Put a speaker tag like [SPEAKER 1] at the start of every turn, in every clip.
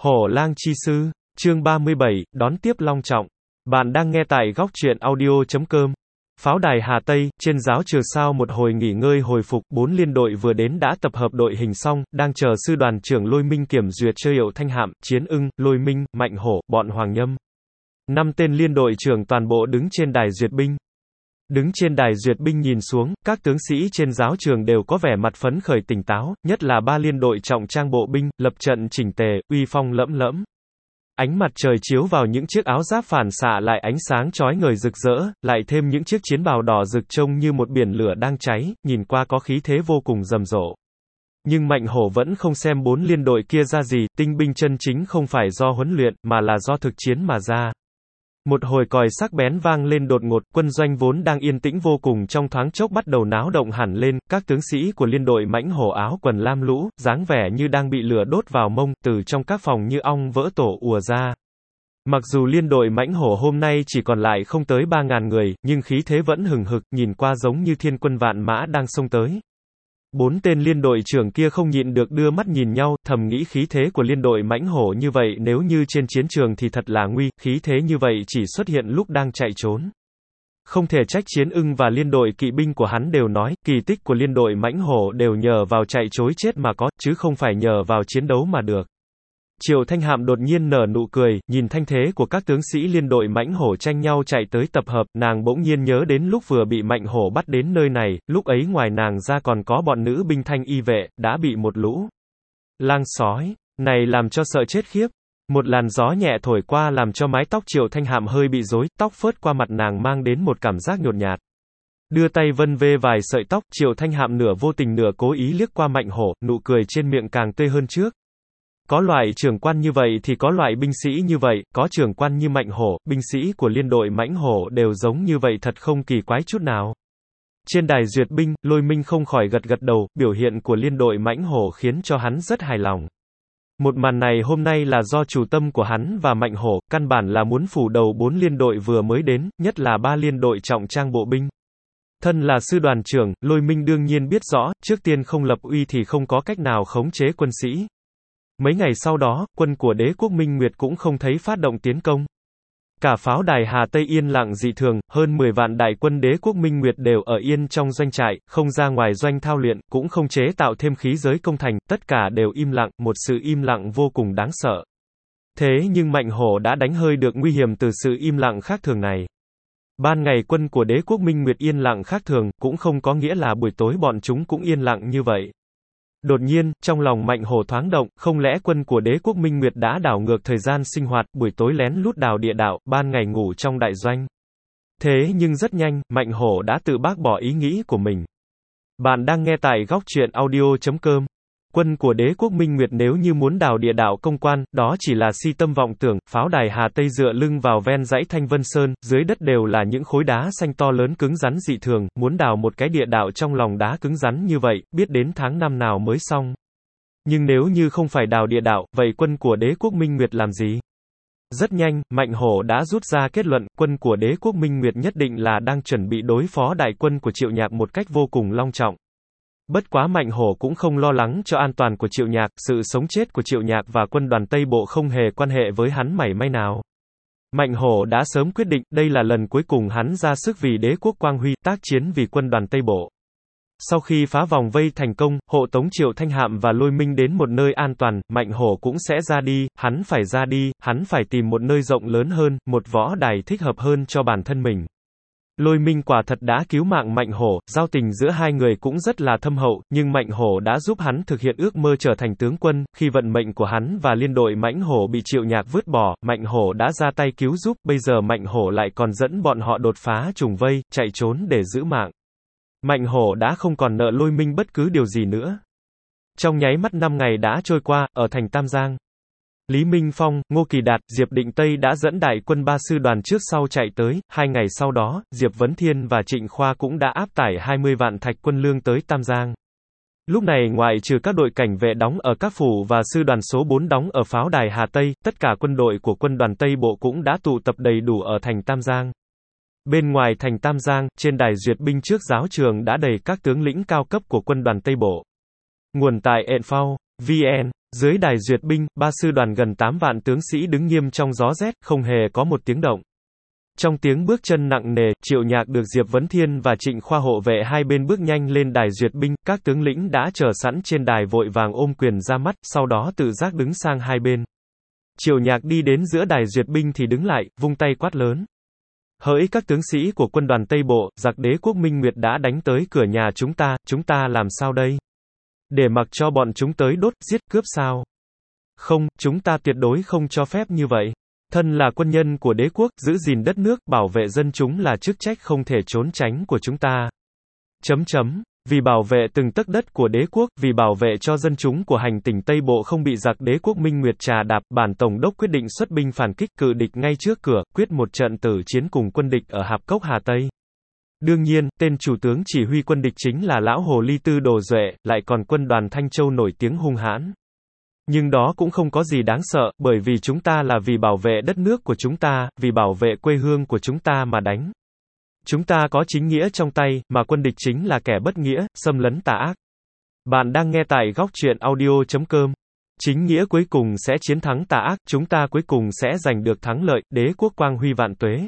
[SPEAKER 1] Hổ lang chi sư, chương 37, đón tiếp long trọng. Bạn đang nghe tại góc truyện audio.com. Pháo đài Hà Tây, trên giáo trường sau một hồi nghỉ ngơi hồi phục, 4 liên đội vừa đến đã tập hợp đội hình xong, đang chờ sư đoàn trưởng Lôi Minh kiểm duyệt chơi Triệu Thanh Hạm, Chiến Ưng, Lôi Minh, Mạnh Hổ, bọn Hoàng Nhâm. 5 tên liên đội trưởng toàn bộ đứng trên đài duyệt binh. Đứng trên đài duyệt binh nhìn xuống, các tướng sĩ trên giáo trường đều có vẻ mặt phấn khởi tỉnh táo, nhất là 3 liên đội trọng trang bộ binh, lập trận chỉnh tề, uy phong lẫm lẫm. Ánh mặt trời chiếu vào những chiếc áo giáp phản xạ lại ánh sáng chói ngời rực rỡ, lại thêm những chiếc chiến bào đỏ rực trông như một biển lửa đang cháy, nhìn qua có khí thế vô cùng rầm rộ. Nhưng Mạnh Hổ vẫn không xem 4 liên đội kia ra gì, tinh binh chân chính không phải do huấn luyện, mà là do thực chiến mà ra. Một hồi còi sắc bén vang lên đột ngột, quân doanh vốn đang yên tĩnh vô cùng trong thoáng chốc bắt đầu náo động hẳn lên, các tướng sĩ của liên đội Mãnh Hổ áo quần lam lũ, dáng vẻ như đang bị lửa đốt vào mông, từ trong các phòng như ong vỡ tổ ùa ra. Mặc dù liên đội Mãnh Hổ hôm nay chỉ còn lại không tới 3.000 người, nhưng khí thế vẫn hừng hực, nhìn qua giống như thiên quân vạn mã đang xông tới. 4 tên liên đội trưởng kia không nhịn được đưa mắt nhìn nhau, thầm nghĩ khí thế của liên đội Mãnh Hổ như vậy nếu như trên chiến trường thì thật là nguy, khí thế như vậy chỉ xuất hiện lúc đang chạy trốn. Không thể trách Chiến Ưng và liên đội kỵ binh của hắn đều nói, kỳ tích của liên đội Mãnh Hổ đều nhờ vào chạy trối chết mà có, chứ không phải nhờ vào chiến đấu mà được. Triệu Thanh Hạm đột nhiên nở nụ cười, nhìn thanh thế của các tướng sĩ liên đội Mãnh Hổ tranh nhau chạy tới tập hợp, nàng bỗng nhiên nhớ đến lúc vừa bị Mạnh Hổ bắt đến nơi này, lúc ấy ngoài nàng ra còn có bọn nữ binh thanh y vệ, đã bị một lũ lang sói này làm cho sợ chết khiếp. Một làn gió nhẹ thổi qua làm cho mái tóc Triệu Thanh Hạm hơi bị rối, tóc phớt qua mặt nàng mang đến một cảm giác nhột nhạt. Đưa tay vân vê vài sợi tóc, Triệu Thanh Hạm nửa vô tình nửa cố ý liếc qua Mạnh Hổ, nụ cười trên miệng càng tươi hơn trước. Có loại trưởng quan như vậy thì có loại binh sĩ như vậy, có trưởng quan như Mạnh Hổ, binh sĩ của liên đội Mãnh Hổ đều giống như vậy thật không kỳ quái chút nào. Trên đài duyệt binh, Lôi Minh không khỏi gật gật đầu, biểu hiện của liên đội Mãnh Hổ khiến cho hắn rất hài lòng. Một màn này hôm nay là do chủ tâm của hắn và Mạnh Hổ, căn bản là muốn phủ đầu 4 liên đội vừa mới đến, nhất là 3 liên đội trọng trang bộ binh. Thân là sư đoàn trưởng, Lôi Minh đương nhiên biết rõ, trước tiên không lập uy thì không có cách nào khống chế quân sĩ. Mấy ngày sau đó, quân của đế quốc Minh Nguyệt cũng không thấy phát động tiến công. Cả pháo đài Hà Tây yên lặng dị thường, hơn 10 vạn đại quân đế quốc Minh Nguyệt đều ở yên trong doanh trại, không ra ngoài doanh thao luyện, cũng không chế tạo thêm khí giới công thành, tất cả đều im lặng, một sự im lặng vô cùng đáng sợ. Thế nhưng Mạnh Hổ đã đánh hơi được nguy hiểm từ sự im lặng khác thường này. Ban ngày quân của đế quốc Minh Nguyệt yên lặng khác thường, cũng không có nghĩa là buổi tối bọn chúng cũng yên lặng như vậy. Đột nhiên, trong lòng Mạnh Hổ thoáng động, không lẽ quân của đế quốc Minh Nguyệt đã đảo ngược thời gian sinh hoạt, buổi tối lén lút đào địa đạo, ban ngày ngủ trong đại doanh. Thế nhưng rất nhanh, Mạnh Hổ đã tự bác bỏ ý nghĩ của mình. Bạn đang nghe tại góc truyện audio.com. Quân của đế quốc Minh Nguyệt nếu như muốn đào địa đạo công quan, đó chỉ là si tâm vọng tưởng, pháo đài Hà Tây dựa lưng vào ven dãy Thanh Vân Sơn, dưới đất đều là những khối đá xanh to lớn cứng rắn dị thường, muốn đào một cái địa đạo trong lòng đá cứng rắn như vậy, biết đến tháng năm nào mới xong. Nhưng nếu như không phải đào địa đạo, vậy quân của đế quốc Minh Nguyệt làm gì? Rất nhanh, Mạnh Hổ đã rút ra kết luận, quân của đế quốc Minh Nguyệt nhất định là đang chuẩn bị đối phó đại quân của Triệu Nhạc một cách vô cùng long trọng. Bất quá Mạnh Hổ cũng không lo lắng cho an toàn của Triệu Nhạc, sự sống chết của Triệu Nhạc và quân đoàn Tây Bộ không hề quan hệ với hắn mảy may nào. Mạnh Hổ đã sớm quyết định, đây là lần cuối cùng hắn ra sức vì đế quốc Quang Huy, tác chiến vì quân đoàn Tây Bộ. Sau khi phá vòng vây thành công, hộ tống Triệu Thanh Hạm và Lôi Minh đến một nơi an toàn, Mạnh Hổ cũng sẽ ra đi, hắn phải tìm một nơi rộng lớn hơn, một võ đài thích hợp hơn cho bản thân mình. Lôi Minh quả thật đã cứu mạng Mạnh Hổ, giao tình giữa hai người cũng rất là thâm hậu, nhưng Mạnh Hổ đã giúp hắn thực hiện ước mơ trở thành tướng quân, khi vận mệnh của hắn và liên đội Mãnh Hổ bị Triệu Nhạc vứt bỏ, Mạnh Hổ đã ra tay cứu giúp, bây giờ Mạnh Hổ lại còn dẫn bọn họ đột phá trùng vây, chạy trốn để giữ mạng. Mạnh Hổ đã không còn nợ Lôi Minh bất cứ điều gì nữa. Trong nháy mắt 5 ngày đã trôi qua, ở thành Tam Giang, Lý Minh Phong, Ngô Kỳ Đạt, Diệp Định Tây đã dẫn đại quân 3 sư đoàn trước sau chạy tới, 2 ngày sau đó, Diệp Vấn Thiên và Trịnh Khoa cũng đã áp tải 20 vạn thạch quân lương tới Tam Giang. Lúc này ngoại trừ các đội cảnh vệ đóng ở các phủ và sư đoàn số 4 đóng ở pháo đài Hà Tây, tất cả quân đội của quân đoàn Tây Bộ cũng đã tụ tập đầy đủ ở thành Tam Giang. Bên ngoài thành Tam Giang, trên đài duyệt binh trước giáo trường đã đầy các tướng lĩnh cao cấp của quân đoàn Tây Bộ. Nguồn tại Enfao. VN, dưới đài duyệt binh, ba sư đoàn gần 8 vạn tướng sĩ đứng nghiêm trong gió rét, không hề có một tiếng động. Trong tiếng bước chân nặng nề, Triệu Nhạc được Diệp Vấn Thiên và Trịnh Khoa hộ vệ hai bên bước nhanh lên đài duyệt binh, các tướng lĩnh đã chờ sẵn trên đài vội vàng ôm quyền ra mắt, sau đó tự giác đứng sang hai bên. Triệu Nhạc đi đến giữa đài duyệt binh thì đứng lại, vung tay quát lớn. Hỡi các tướng sĩ của quân đoàn Tây Bộ, giặc đế quốc Minh Nguyệt đã đánh tới cửa nhà chúng ta làm sao đây? Để mặc cho bọn chúng tới đốt, giết, cướp sao? Không, chúng ta tuyệt đối không cho phép như vậy. Thân là quân nhân của đế quốc, giữ gìn đất nước, bảo vệ dân chúng là chức trách không thể trốn tránh của chúng ta. Vì bảo vệ từng tấc đất của đế quốc, vì bảo vệ cho dân chúng của hành tỉnh Tây Bộ không bị giặc đế quốc Minh Nguyệt trà đạp, bản tổng đốc quyết định xuất binh phản kích cự địch ngay trước cửa, quyết một trận tử chiến cùng quân địch ở Hạp Cốc Hà Tây. Đương nhiên, tên chủ tướng chỉ huy quân địch chính là lão hồ ly Tư Đồ Duệ, lại còn quân đoàn Thanh Châu nổi tiếng hung hãn. Nhưng đó cũng không có gì đáng sợ, bởi vì chúng ta là vì bảo vệ đất nước của chúng ta, vì bảo vệ quê hương của chúng ta mà đánh. Chúng ta có chính nghĩa trong tay, mà quân địch chính là kẻ bất nghĩa, xâm lấn tà ác. Bạn đang nghe tại góc truyện audio.com. Chính nghĩa cuối cùng sẽ chiến thắng tà ác, chúng ta cuối cùng sẽ giành được thắng lợi, đế quốc quang huy vạn tuế.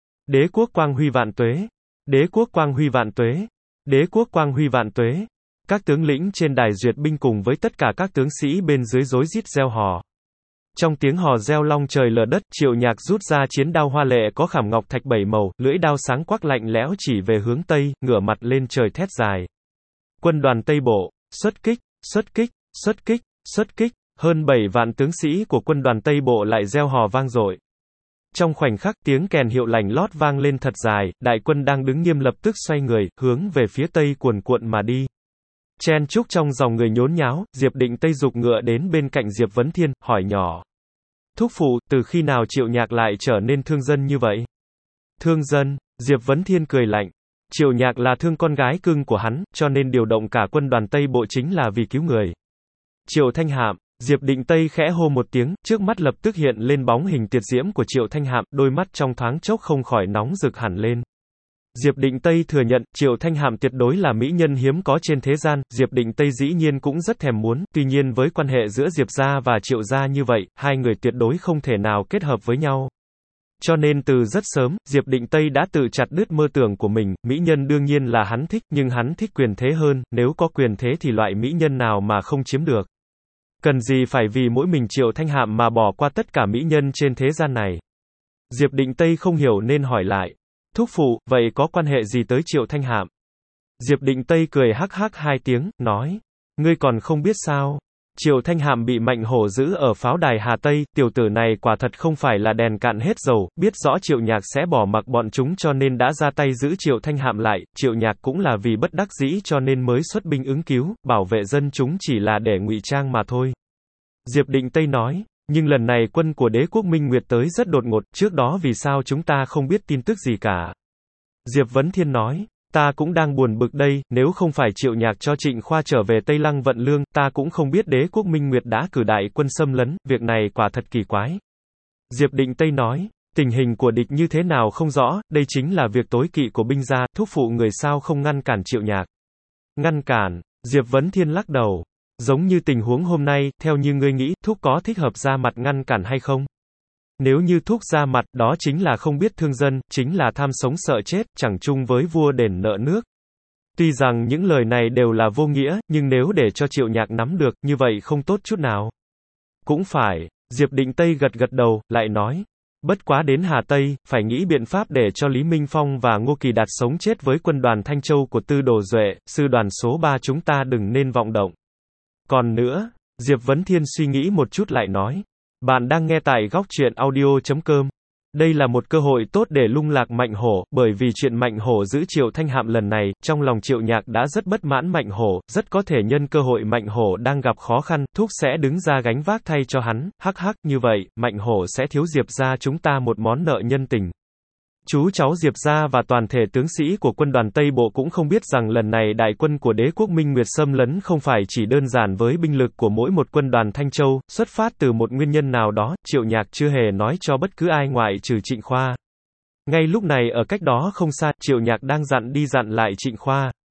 [SPEAKER 1] Đế quốc quang huy vạn tuế. Đế quốc quang huy vạn tuế. Đế quốc quang huy vạn tuế. Các tướng lĩnh trên đài duyệt binh cùng với tất cả các tướng sĩ bên dưới rối rít reo hò. Trong tiếng hò reo long trời lở đất, Triệu Nhạc rút ra chiến đao hoa lệ có khảm ngọc thạch 7 màu, lưỡi đao sáng quắc lạnh lẽo chỉ về hướng tây, ngửa mặt lên trời thét dài. Quân đoàn Tây Bộ, xuất kích, xuất kích, xuất kích, xuất kích, hơn 7 vạn tướng sĩ của quân đoàn Tây Bộ lại reo hò vang dội. Trong khoảnh khắc tiếng kèn hiệu lành lót vang lên thật dài, đại quân đang đứng nghiêm lập tức xoay người, hướng về phía tây cuồn cuộn mà đi. Chen chúc trong dòng người nhốn nháo, Diệp Định Tây giục ngựa đến bên cạnh Diệp Vấn Thiên, hỏi nhỏ. Thúc phụ, từ khi nào Triệu Nhạc lại trở nên thương dân như vậy? Thương dân? Diệp Vấn Thiên cười lạnh. Triệu Nhạc là thương con gái cưng của hắn, cho nên điều động cả quân đoàn Tây Bộ chính là vì cứu người. Triệu Thanh Hạm. Diệp Định Tây khẽ hô một tiếng, trước mắt lập tức hiện lên bóng hình tuyệt diễm của Triệu Thanh Hạm, đôi mắt trong thoáng chốc không khỏi nóng rực hẳn lên. Diệp Định Tây thừa nhận, Triệu Thanh Hạm tuyệt đối là mỹ nhân hiếm có trên thế gian, Diệp Định Tây dĩ nhiên cũng rất thèm muốn, tuy nhiên với quan hệ giữa Diệp gia và Triệu gia như vậy, hai người tuyệt đối không thể nào kết hợp với nhau. Cho nên từ rất sớm, Diệp Định Tây đã tự chặt đứt mơ tưởng của mình, mỹ nhân đương nhiên là hắn thích, nhưng hắn thích quyền thế hơn, nếu có quyền thế thì loại mỹ nhân nào mà không chiếm được. Cần gì phải vì mỗi mình Triệu Thanh Hạm mà bỏ qua tất cả mỹ nhân trên thế gian này. Diệp Định Tây không hiểu nên hỏi lại. Thúc phụ, vậy có quan hệ gì tới Triệu Thanh Hạm? Diệp Định Tây cười hắc hắc hai tiếng, nói. Ngươi còn không biết sao? Triệu Thanh Hạm bị Mạnh Hổ giữ ở pháo đài Hà Tây, tiểu tử này quả thật không phải là đèn cạn hết dầu, biết rõ Triệu Nhạc sẽ bỏ mặc bọn chúng cho nên đã ra tay giữ Triệu Thanh Hạm lại, Triệu Nhạc cũng là vì bất đắc dĩ cho nên mới xuất binh ứng cứu, bảo vệ dân chúng chỉ là để ngụy trang mà thôi. Diệp Định Tây nói, nhưng lần này quân của đế quốc Minh Nguyệt tới rất đột ngột, trước đó vì sao chúng ta không biết tin tức gì cả. Diệp Vấn Thiên nói, ta cũng đang buồn bực đây, nếu không phải Triệu Nhạc cho Trịnh Khoa trở về Tây Lăng vận lương, ta cũng không biết đế quốc Minh Nguyệt đã cử đại quân xâm lấn, việc này quả thật kỳ quái. Diệp Định Tây nói, tình hình của địch như thế nào không rõ, đây chính là việc tối kỵ của binh gia, thúc phụ người sao không ngăn cản Triệu Nhạc. Ngăn cản, Diệp Vấn Thiên lắc đầu. Giống như tình huống hôm nay, theo như ngươi nghĩ, thúc có thích hợp ra mặt ngăn cản hay không? Nếu như thúc ra mặt, đó chính là không biết thương dân, chính là tham sống sợ chết, chẳng chung với vua đền nợ nước. Tuy rằng những lời này đều là vô nghĩa, nhưng nếu để cho Triệu Nhạc nắm được, như vậy không tốt chút nào. Cũng phải, Diệp Định Tây gật gật đầu, lại nói. Bất quá đến Hà Tây, phải nghĩ biện pháp để cho Lý Minh Phong và Ngô Kỳ Đạt sống chết với quân đoàn Thanh Châu của Tư Đồ Duệ, sư đoàn số 3 chúng ta đừng nên vọng động. Còn nữa, Diệp Vấn Thiên suy nghĩ một chút lại nói. Bạn đang nghe tại góc truyện audio.com. Đây là một cơ hội tốt để lung lạc Mạnh Hổ, bởi vì chuyện Mạnh Hổ giữ Triệu Thanh Hạm lần này, trong lòng Triệu Nhạc đã rất bất mãn Mạnh Hổ, rất có thể nhân cơ hội Mạnh Hổ đang gặp khó khăn, thúc sẽ đứng ra gánh vác thay cho hắn, hắc hắc, như vậy, Mạnh Hổ sẽ thiếu Diệp gia chúng ta một món nợ nhân tình. Chú cháu Diệp gia và toàn thể tướng sĩ của quân đoàn Tây Bộ cũng không biết rằng lần này đại quân của đế quốc Minh Nguyệt xâm lấn không phải chỉ đơn giản với binh lực của mỗi một quân đoàn Thanh Châu, xuất phát từ một nguyên nhân nào đó, Triệu Nhạc chưa hề nói cho bất cứ ai ngoại trừ Trịnh Khoa. Ngay lúc này ở cách đó không xa, Triệu Nhạc đang dặn đi dặn lại Trịnh Khoa.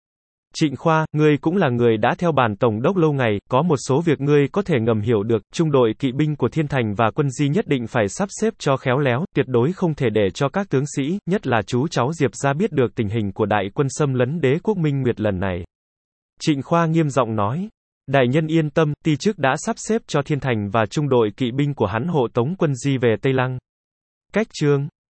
[SPEAKER 1] Trịnh Khoa, ngươi cũng là người đã theo bản tổng đốc lâu ngày, có một số việc ngươi có thể ngầm hiểu được, trung đội kỵ binh của Thiên Thành và quân Di nhất định phải sắp xếp cho khéo léo, tuyệt đối không thể để cho các tướng sĩ, nhất là chú cháu Diệp gia biết được tình hình của đại quân xâm lấn đế quốc Minh Nguyệt lần này. Trịnh Khoa nghiêm giọng nói. Đại nhân yên tâm, ti chức đã sắp xếp cho Thiên Thành và trung đội kỵ binh của hắn hộ tống quân Di về Tây Lăng. Cách chương